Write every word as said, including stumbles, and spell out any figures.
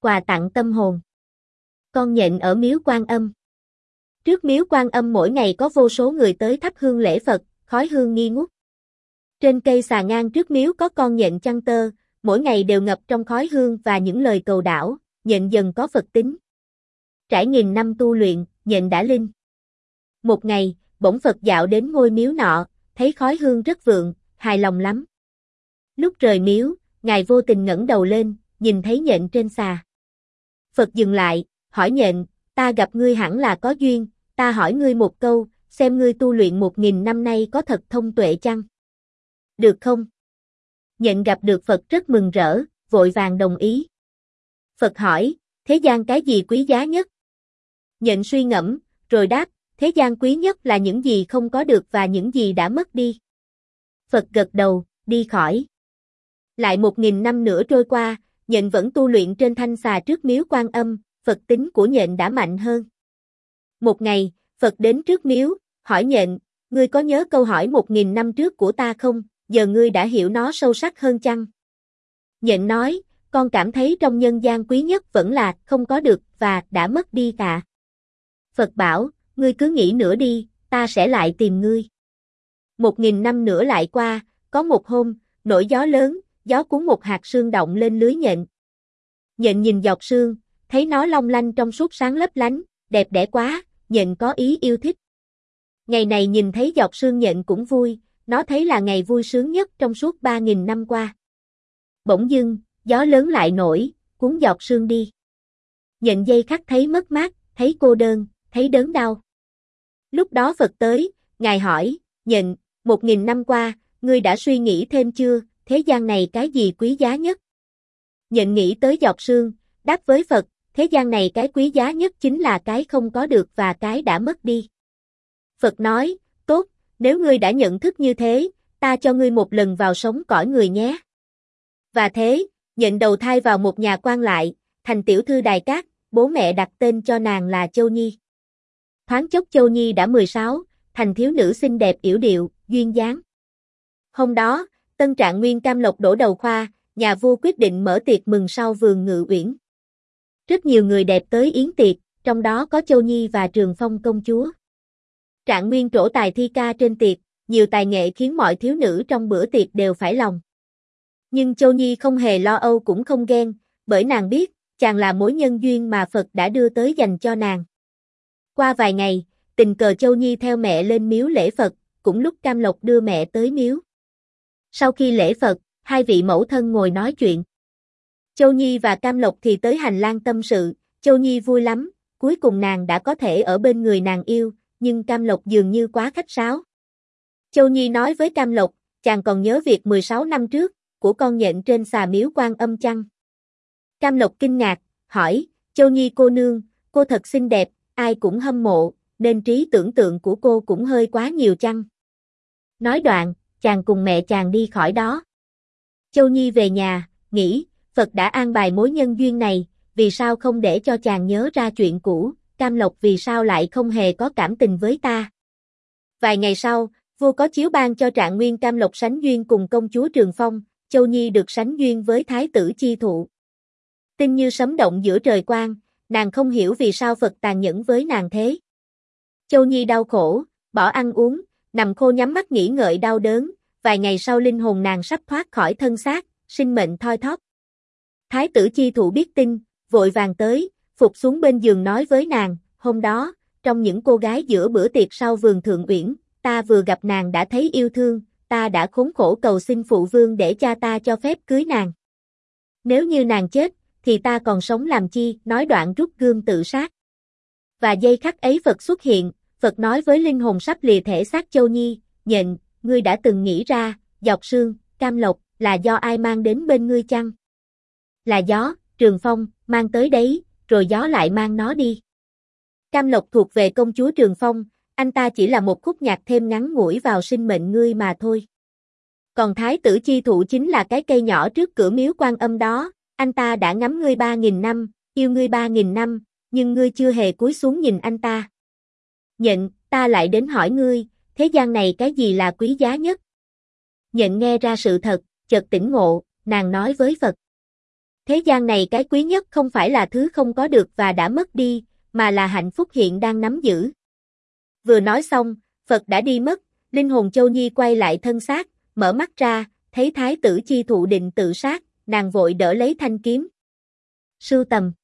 quà tặng tâm hồn. Con nhện ở miếu Quan Âm. Trước miếu Quan Âm mỗi ngày có vô số người tới thắp hương lễ Phật, khói hương nghi ngút. Trên cây xà ngang trước miếu có con nhện chăn tơ, mỗi ngày đều ngập trong khói hương và những lời cầu đảo, nhện dần có Phật tính. Trải nghìn năm tu luyện, nhện đã linh. Một ngày, bỗng Phật dạo đến ngôi miếu nọ, thấy khói hương rất vượng, hài lòng lắm. Lúc rời miếu, Ngài vô tình ngẩng đầu lên, nhìn thấy nhện trên xà. Phật dừng lại, hỏi nhện, ta gặp ngươi hẳn là có duyên, ta hỏi ngươi một câu, xem ngươi tu luyện một nghìn năm nay có thật thông tuệ chăng? Được không? Nhện gặp được Phật rất mừng rỡ, vội vàng đồng ý. Phật hỏi, thế gian cái gì quý giá nhất? Nhện suy ngẫm, rồi đáp, thế gian quý nhất là những gì không có được và những gì đã mất đi. Phật gật đầu, đi khỏi. Lại một nghìn năm nữa trôi qua, nhện vẫn tu luyện trên thanh xà trước miếu Quan Âm, Phật tính của nhện đã mạnh hơn. Một ngày, Phật đến trước miếu, hỏi nhện, ngươi có nhớ câu hỏi một nghìn năm trước của ta không, giờ ngươi đã hiểu nó sâu sắc hơn chăng? Nhện nói, con cảm thấy trong nhân gian quý nhất vẫn là không có được và đã mất đi cả. Phật bảo, ngươi cứ nghĩ nữa đi, ta sẽ lại tìm ngươi. Một nghìn năm nữa lại qua, có một hôm, nổi gió lớn, gió cuốn một hạt sương động lên lưới nhện. Nhện nhìn giọt sương, thấy nó long lanh trong suốt sáng lấp lánh, đẹp đẽ quá, nhện có ý yêu thích. Ngày này nhìn thấy giọt sương nhện cũng vui, nó thấy là ngày vui sướng nhất trong suốt ba nghìn năm qua. Bỗng dưng, gió lớn lại nổi, cuốn giọt sương đi. Nhện giây khắc thấy mất mát, thấy cô đơn, thấy đớn đau. Lúc đó Phật tới, Ngài hỏi, nhện, một nghìn năm qua, ngươi đã suy nghĩ thêm chưa, thế gian này cái gì quý giá nhất? Nhện nghĩ tới giọt sương, đáp với Phật, thế gian này cái quý giá nhất chính là cái không có được và cái đã mất đi. Phật nói, tốt, nếu ngươi đã nhận thức như thế, ta cho ngươi một lần vào sống cõi người nhé. Và thế, nhện đầu thai vào một nhà quan lại, thành tiểu thư Đài Cát, bố mẹ đặt tên cho nàng là Châu Nhi. Thoáng chốc Châu Nhi đã mười sáu, thành thiếu nữ xinh đẹp yểu điệu, duyên dáng. Hôm đó, Tân Trạng Nguyên Cam Lộc đổ đầu khoa, nhà vua quyết định mở tiệc mừng sau vườn Ngự Uyển. Rất nhiều người đẹp tới yến tiệc, trong đó có Châu Nhi và Trường Phong công chúa. Trạng Nguyên trổ tài thi ca trên tiệc, nhiều tài nghệ khiến mọi thiếu nữ trong bữa tiệc đều phải lòng. Nhưng Châu Nhi không hề lo âu cũng không ghen, bởi nàng biết, chàng là mối nhân duyên mà Phật đã đưa tới dành cho nàng. Qua vài ngày, tình cờ Châu Nhi theo mẹ lên miếu lễ Phật, cũng lúc Cam Lộc đưa mẹ tới miếu. Sau khi lễ Phật, hai vị mẫu thân ngồi nói chuyện. Châu Nhi và Cam Lộc thì tới hành lang tâm sự, Châu Nhi vui lắm, cuối cùng nàng đã có thể ở bên người nàng yêu, nhưng Cam Lộc dường như quá khách sáo. Châu Nhi nói với Cam Lộc, chàng còn nhớ việc mười sáu năm trước, của con nhện trên xà miếu Quan Âm chăng? Cam Lộc kinh ngạc, hỏi, Châu Nhi cô nương, cô thật xinh đẹp, ai cũng hâm mộ, nên trí tưởng tượng của cô cũng hơi quá nhiều chăng? Nói đoạn, chàng cùng mẹ chàng đi khỏi đó. Châu Nhi về nhà, nghĩ, Phật đã an bài mối nhân duyên này, vì sao không để cho chàng nhớ ra chuyện cũ, Cam Lộc vì sao lại không hề có cảm tình với ta? Vài ngày sau, vua có chiếu ban cho Trạng Nguyên Cam Lộc sánh duyên cùng công chúa Trường Phong, Châu Nhi được sánh duyên với thái tử Chi Thụ. Tin như sấm động giữa trời quang, nàng không hiểu vì sao Phật tàn nhẫn với nàng thế. Châu Nhi đau khổ, bỏ ăn uống, nằm khô nhắm mắt nghĩ ngợi đau đớn, vài ngày sau linh hồn nàng sắp thoát khỏi thân xác, sinh mệnh thoi thóp. Thái tử Chi Thụ biết tin, vội vàng tới, phục xuống bên giường nói với nàng, hôm đó, trong những cô gái giữa bữa tiệc sau vườn Thượng Uyển, ta vừa gặp nàng đã thấy yêu thương, ta đã khốn khổ cầu xin phụ vương để cha ta cho phép cưới nàng. Nếu như nàng chết, thì ta còn sống làm chi, nói đoạn rút gươm tự sát. Và giây khắc ấy Phật xuất hiện, Phật nói với linh hồn sắp lìa thể xác Châu Nhi, nhện, ngươi đã từng nghĩ ra, giọt sương, Cam Lộc, là do ai mang đến bên ngươi chăng? Là gió, Trường Phong, mang tới đấy, rồi gió lại mang nó đi. Cam Lộc thuộc về công chúa Trường Phong, anh ta chỉ là một khúc nhạc thêm ngắn ngủi vào sinh mệnh ngươi mà thôi. Còn Thái tử Chi Thụ chính là cái cây nhỏ trước cửa miếu Quan Âm đó, anh ta đã ngắm ngươi ba nghìn năm, yêu ngươi ba nghìn năm, nhưng ngươi chưa hề cúi xuống nhìn anh ta. Nhện, ta lại đến hỏi ngươi, thế gian này cái gì là quý giá nhất? Nhện nghe ra sự thật, chợt tỉnh ngộ, nàng nói với Phật. Thế gian này cái quý nhất không phải là thứ không có được và đã mất đi, mà là hạnh phúc hiện đang nắm giữ. Vừa nói xong, Phật đã đi mất, linh hồn Châu Nhi quay lại thân xác, mở mắt ra, thấy thái tử Chi Thụ định tự sát, nàng vội đỡ lấy thanh kiếm. Sưu tầm